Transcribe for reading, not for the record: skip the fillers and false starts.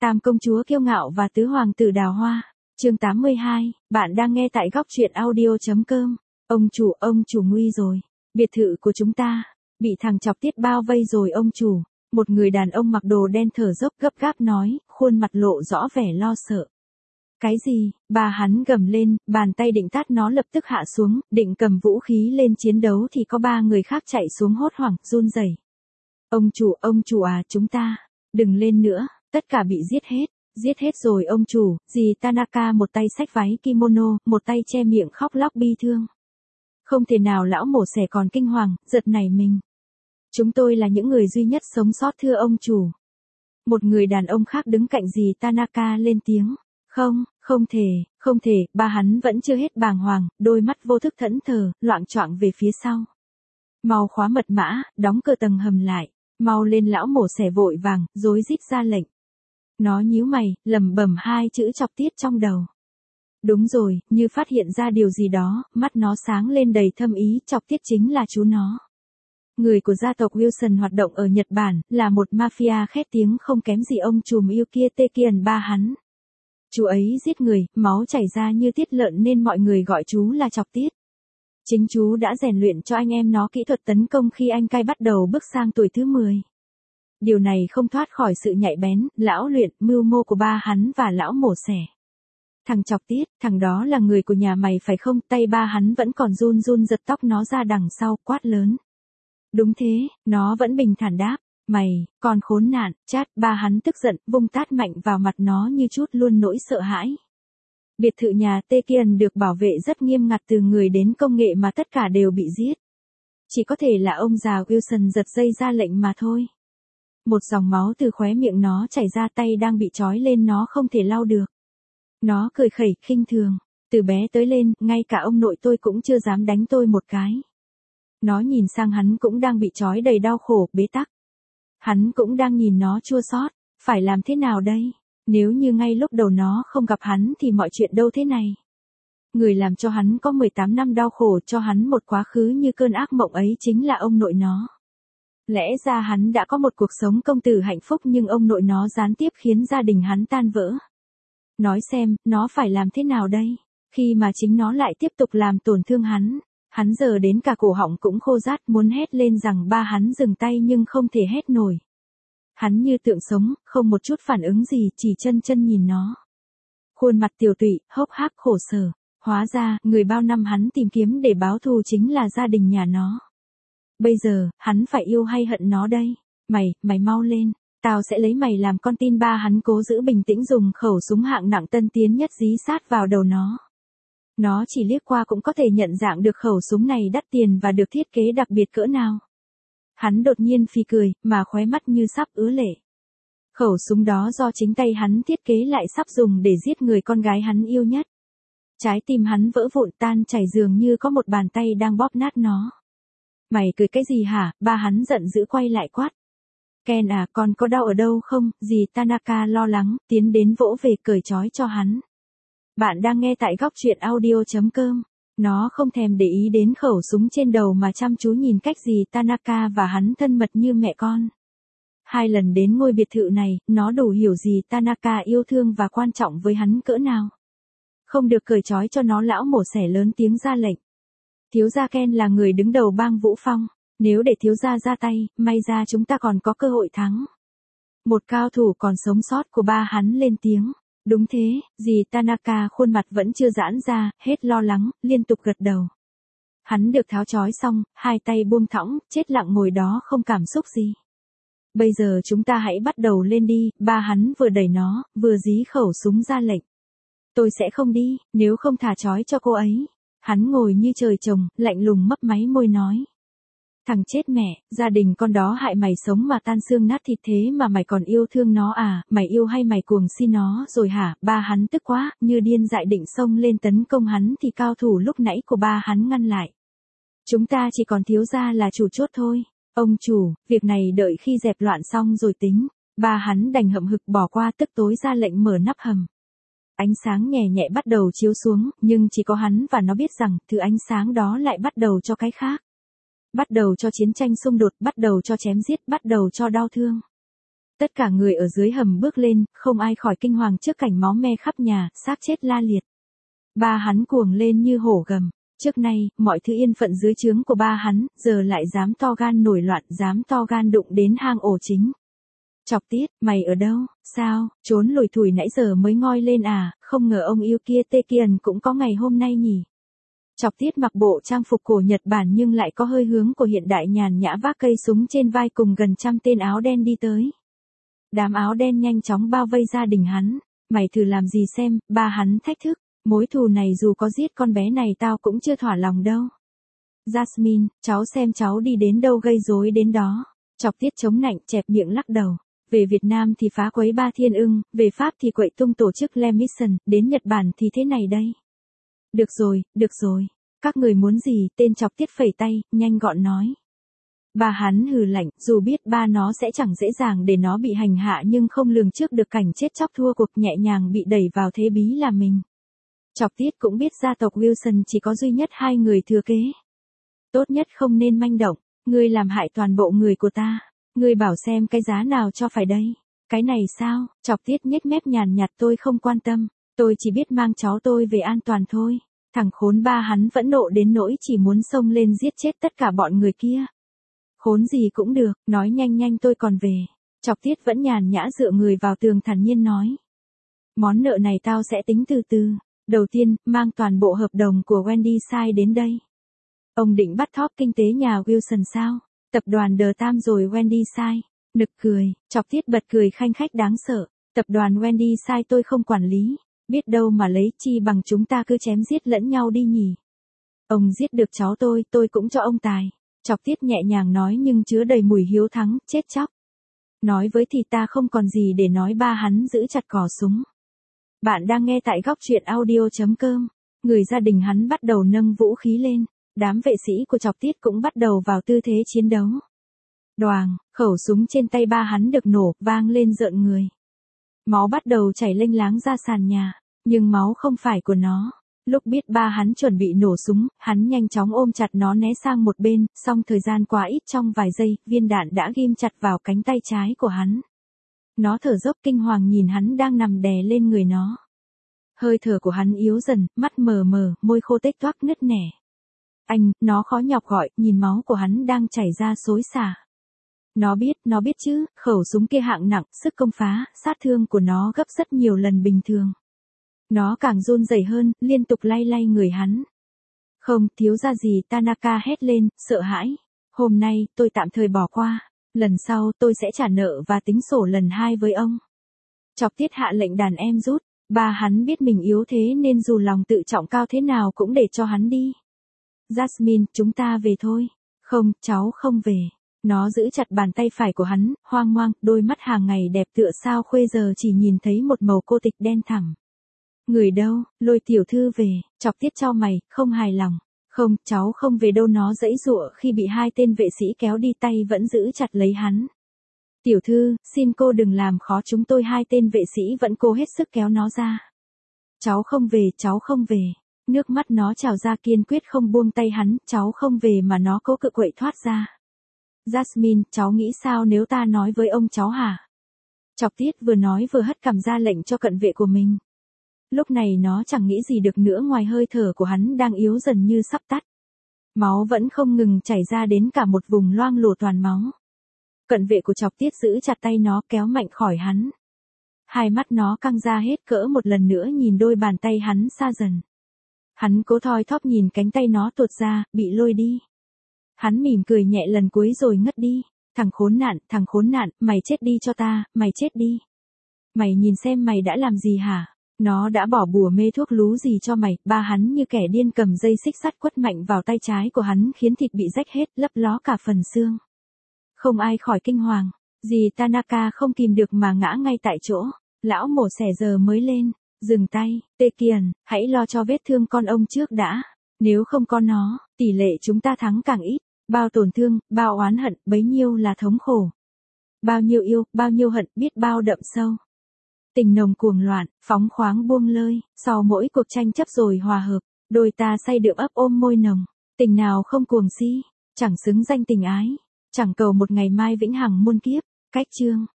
Tam công chúa kiêu ngạo và tứ hoàng tử đào hoa. Chương 82, bạn đang nghe tại góc truyện audio.com. Ông chủ nguy rồi. Biệt thự của chúng ta bị thằng chọc tiết bao vây rồi ông chủ. Một người đàn ông mặc đồ đen thở dốc gấp gáp nói, khuôn mặt lộ rõ vẻ lo sợ. Cái gì? Bà hắn gầm lên, bàn tay định tát nó lập tức hạ xuống, định cầm vũ khí lên chiến đấu thì có 3 người khác chạy xuống hốt hoảng, run rẩy. Ông chủ à, chúng ta, đừng lên nữa, tất cả bị giết hết rồi ông chủ. Dì Tanaka một tay xách váy kimono, một tay che miệng khóc lóc bi thương. Không thể nào, lão mổ xẻ còn kinh hoàng, giật nảy mình. Chúng tôi là những người duy nhất sống sót thưa ông chủ. Một người đàn ông khác đứng cạnh dì Tanaka lên tiếng. Không thể, ba hắn vẫn chưa hết bàng hoàng, đôi mắt vô thức thẫn thờ, loạng choạng về phía sau. Mau khóa mật mã, đóng cửa tầng hầm lại, mau lên, lão mổ xẻ vội vàng, rối rít ra lệnh. Nó nhíu mày, lẩm bẩm 2 chữ chọc tiết trong đầu. Đúng rồi, như phát hiện ra điều gì đó, mắt nó sáng lên đầy thâm ý, chọc tiết chính là chú nó. Người của gia tộc Wilson hoạt động ở Nhật Bản, là một mafia khét tiếng không kém gì ông trùm yêu kia Tekian ba hắn. Chú ấy giết người, máu chảy ra như tiết lợn nên mọi người gọi chú là chọc tiết. Chính chú đã rèn luyện cho anh em nó kỹ thuật tấn công khi anh cai bắt đầu bước sang tuổi thứ 10. Điều này không thoát khỏi sự nhạy bén, lão luyện, mưu mô của ba hắn và lão mổ xẻ. Thằng chọc tiết, thằng đó là người của nhà mày phải không? Tay ba hắn vẫn còn run giật tóc nó ra đằng sau, quát lớn. Đúng thế, nó vẫn bình thản đáp. Mày, con khốn nạn, chát. Ba hắn tức giận, vung tát mạnh vào mặt nó như chút luôn nỗi sợ hãi. Biệt thự nhà Tekian được bảo vệ rất nghiêm ngặt, từ người đến công nghệ mà tất cả đều bị giết. Chỉ có thể là ông già Wilson giật dây ra lệnh mà thôi. Một dòng máu từ khóe miệng nó chảy ra, tay đang bị trói lên nó không thể lau được. Nó cười khẩy, khinh thường. Từ bé tới lên, ngay cả ông nội tôi cũng chưa dám đánh tôi một cái. Nó nhìn sang hắn cũng đang bị trói đầy đau khổ, bế tắc. Hắn cũng đang nhìn nó chua xót. Phải làm thế nào đây? Nếu như ngay lúc đầu nó không gặp hắn thì mọi chuyện đâu thế này. Người làm cho hắn có 18 năm đau khổ, cho hắn một quá khứ như cơn ác mộng ấy chính là ông nội nó. Lẽ ra hắn đã có một cuộc sống công tử hạnh phúc, nhưng ông nội nó gián tiếp khiến gia đình hắn tan vỡ. Nói xem, nó phải làm thế nào đây? Khi mà chính nó lại tiếp tục làm tổn thương hắn. Hắn giờ đến cả cổ họng cũng khô rát, muốn hét lên rằng ba hắn dừng tay nhưng không thể hét nổi. Hắn như tượng sống, không một chút phản ứng gì, chỉ chân nhìn nó. Khuôn mặt tiều tụy, hốc hác khổ sở. Hóa ra, người bao năm hắn tìm kiếm để báo thù chính là gia đình nhà nó. Bây giờ, hắn phải yêu hay hận nó đây? Mày mau lên, tao sẽ lấy mày làm con tin. Ba hắn cố giữ bình tĩnh, dùng khẩu súng hạng nặng tân tiến nhất dí sát vào đầu nó. Nó chỉ liếc qua cũng có thể nhận dạng được khẩu súng này đắt tiền và được thiết kế đặc biệt cỡ nào. Hắn đột nhiên phì cười, mà khóe mắt như sắp ứa lệ. Khẩu súng đó do chính tay hắn thiết kế lại sắp dùng để giết người con gái hắn yêu nhất. Trái tim hắn vỡ vụn tan chảy, dường như có một bàn tay đang bóp nát nó. Mày cười cái gì hả? Ba hắn giận dữ quay lại quát. Ken à, con có đau ở đâu không? Dì Tanaka lo lắng, tiến đến vỗ về cởi trói cho hắn. Bạn đang nghe tại góc truyện audio.com. Nó không thèm để ý đến khẩu súng trên đầu mà chăm chú nhìn cách dì Tanaka và hắn thân mật như mẹ con. 2 lần đến ngôi biệt thự này, nó đủ hiểu dì Tanaka yêu thương và quan trọng với hắn cỡ nào. Không được cởi trói cho nó, lão mổ xẻ lớn tiếng ra lệnh. Thiếu gia Ken là người đứng đầu bang Vũ Phong. Nếu để thiếu gia ra tay, may ra chúng ta còn có cơ hội thắng. Một cao thủ còn sống sót của ba hắn lên tiếng. Đúng thế, dì Tanaka khuôn mặt vẫn chưa giãn ra, hết lo lắng, liên tục gật đầu. Hắn được tháo trói xong, 2 tay buông thõng, chết lặng ngồi đó không cảm xúc gì. Bây giờ chúng ta hãy bắt đầu lên đi. Ba hắn vừa đẩy nó, vừa dí khẩu súng ra lệnh. Tôi sẽ không đi, nếu không thả trói cho cô ấy. Hắn ngồi như trời trồng, lạnh lùng mấp máy môi nói. Thằng chết mẹ, gia đình con đó hại mày sống mà tan xương nát thịt, thế mà mày còn yêu thương nó à? Mày yêu hay mày cuồng si nó rồi hả? Ba hắn tức quá, như điên dại định xông lên tấn công hắn thì cao thủ lúc nãy của ba hắn ngăn lại. Chúng ta chỉ còn thiếu gia là chủ chốt thôi. Ông chủ, việc này đợi khi dẹp loạn xong rồi tính. Ba hắn đành hậm hực bỏ qua, tức tối ra lệnh mở nắp hầm. Ánh sáng nhẹ nhẹ bắt đầu chiếu xuống, nhưng chỉ có hắn và nó biết rằng, thứ ánh sáng đó lại bắt đầu cho cái khác. Bắt đầu cho chiến tranh xung đột, bắt đầu cho chém giết, bắt đầu cho đau thương. Tất cả người ở dưới hầm bước lên, không ai khỏi kinh hoàng trước cảnh máu me khắp nhà, xác chết la liệt. Ba hắn cuồng lên như hổ gầm. Trước nay, mọi thứ yên phận dưới trướng của ba hắn, giờ lại dám to gan nổi loạn, dám to gan đụng đến hang ổ chính. Chọc Tiết, mày ở đâu, sao, trốn lủi thủi nãy giờ mới ngoi lên à, không ngờ ông yêu kia Tê Kiền cũng có ngày hôm nay nhỉ. Chọc Tiết mặc bộ trang phục cổ Nhật Bản nhưng lại có hơi hướng của hiện đại, nhàn nhã vác cây súng trên vai cùng gần 100 tên áo đen đi tới. Đám áo đen nhanh chóng bao vây gia đình hắn. Mày thử làm gì xem, ba hắn thách thức. Mối thù này dù có giết con bé này tao cũng chưa thỏa lòng đâu. Jasmine, cháu xem cháu đi đến đâu gây rối đến đó. Chọc Tiết chống nạnh chẹp miệng lắc đầu. Về Việt Nam thì phá quấy Ba Thiên Ưng, về Pháp thì quậy tung tổ chức Le Mission, đến Nhật Bản thì thế này đây. Được rồi, các người muốn gì, tên Chọc Tiết phẩy tay, nhanh gọn nói. Ba hắn hừ lạnh, dù biết ba nó sẽ chẳng dễ dàng để nó bị hành hạ nhưng không lường trước được cảnh chết chóc thua cuộc, nhẹ nhàng bị đẩy vào thế bí là mình. Chọc Tiết cũng biết gia tộc Wilson chỉ có duy nhất 2 người thừa kế. Tốt nhất không nên manh động, ngươi làm hại toàn bộ người của ta. Ngươi bảo xem cái giá nào cho phải đây. Cái này sao, Chọc Tiết nhếch mép nhàn nhạt, tôi không quan tâm, tôi chỉ biết mang cháu tôi về an toàn thôi. Thằng khốn ba hắn vẫn nộ đến nỗi chỉ muốn xông lên giết chết tất cả bọn người kia. Khốn gì cũng được, nói nhanh nhanh tôi còn về. Chọc Tiết vẫn nhàn nhã dựa người vào tường thản nhiên nói. Món nợ này tao sẽ tính từ từ. Đầu tiên, mang toàn bộ hợp đồng của Wendy Sai đến đây. Ông định bắt thóp kinh tế nhà Wilson sao? Tập đoàn The Times rồi Wendy Sai. Nực cười, Chọc Tiết bật cười khanh khách đáng sợ. Tập đoàn Wendy Sai tôi không quản lý. Biết đâu mà lấy chi bằng chúng ta cứ chém giết lẫn nhau đi nhỉ. Ông giết được cháu tôi cũng cho ông tài. Chọc Tiết nhẹ nhàng nói nhưng chứa đầy mùi hiếu thắng, chết chóc. Nói với thì ta không còn gì để nói, ba hắn giữ chặt cò súng. Bạn đang nghe tại góc truyện audio.com. Người gia đình hắn bắt đầu nâng vũ khí lên. Đám vệ sĩ của Chọc Tiết cũng bắt đầu vào tư thế chiến đấu. Đoàng, khẩu súng trên tay ba hắn được nổ, vang lên rợn người. Máu bắt đầu chảy lênh láng ra sàn nhà. Nhưng máu không phải của nó. Lúc biết ba hắn chuẩn bị nổ súng, hắn nhanh chóng ôm chặt nó né sang một bên, song thời gian quá ít, trong vài giây, viên đạn đã ghim chặt vào cánh tay trái của hắn. Nó thở dốc kinh hoàng nhìn hắn đang nằm đè lên người nó. Hơi thở của hắn yếu dần, mắt mờ mờ, môi khô tếch toác nứt nẻ. Anh, nó khó nhọc gọi, nhìn máu của hắn đang chảy ra xối xả. Nó biết chứ, khẩu súng kia hạng nặng, sức công phá, sát thương của nó gấp rất nhiều lần bình thường. Nó càng run rẩy hơn, liên tục lay lay người hắn. Không, thiếu gia gì, Tanaka hét lên, sợ hãi. Hôm nay, tôi tạm thời bỏ qua. Lần sau, tôi sẽ trả nợ và tính sổ lần 2 với ông. Chọc Tiết hạ lệnh đàn em rút. Ba hắn biết mình yếu thế nên dù lòng tự trọng cao thế nào cũng để cho hắn đi. Jasmine, chúng ta về thôi. Không, cháu không về. Nó giữ chặt bàn tay phải của hắn, hoang mang, đôi mắt hàng ngày đẹp tựa sao khuê giờ chỉ nhìn thấy một màu cô tịch đen thẳm. Người đâu, Lôi tiểu thư về. Chọc Tiết chau mày, không hài lòng. Không, cháu không về đâu, nó giãy giụa khi bị 2 tên vệ sĩ kéo đi, tay vẫn giữ chặt lấy hắn. Tiểu thư, xin cô đừng làm khó chúng tôi. 2 tên vệ sĩ vẫn cố hết sức kéo nó ra. Cháu không về. Nước mắt nó trào ra kiên quyết không buông tay hắn, cháu không về mà nó cố cự quậy thoát ra. Jasmine, cháu nghĩ sao nếu ta nói với ông cháu hả? Chọc Tiết vừa nói vừa hất cằm ra lệnh cho cận vệ của mình. Lúc này nó chẳng nghĩ gì được nữa ngoài hơi thở của hắn đang yếu dần như sắp tắt. Máu vẫn không ngừng chảy ra đến cả một vùng loang lổ toàn máu. Cận vệ của Chọc Tiết giữ chặt tay nó kéo mạnh khỏi hắn. Hai mắt nó căng ra hết cỡ một lần nữa nhìn đôi bàn tay hắn xa dần. Hắn cố thoi thóp nhìn cánh tay nó tuột ra, bị lôi đi. Hắn mỉm cười nhẹ lần cuối rồi ngất đi. Thằng khốn nạn, mày chết đi cho ta, mày chết đi. Mày nhìn xem mày đã làm gì hả? Nó đã bỏ bùa mê thuốc lú gì cho mày? Ba hắn như kẻ điên cầm dây xích sắt quất mạnh vào tay trái của hắn khiến thịt bị rách hết, lấp ló cả phần xương. Không ai khỏi kinh hoàng. Dì Tanaka không kìm được mà ngã ngay tại chỗ. Lão mổ xẻ giờ mới lên. Dừng tay, Tê Kiền, hãy lo cho vết thương con ông trước đã. Nếu không có nó, tỷ lệ chúng ta thắng càng ít. Bao tổn thương, bao oán hận, bấy nhiêu là thống khổ. Bao nhiêu yêu, bao nhiêu hận, biết bao đậm sâu. Tình nồng cuồng loạn, phóng khoáng buông lơi, sau mỗi cuộc tranh chấp rồi hòa hợp, đôi ta say đượm ấp ôm môi nồng. Tình nào không cuồng si, chẳng xứng danh tình ái, chẳng cầu một ngày mai vĩnh hằng muôn kiếp. Cách chương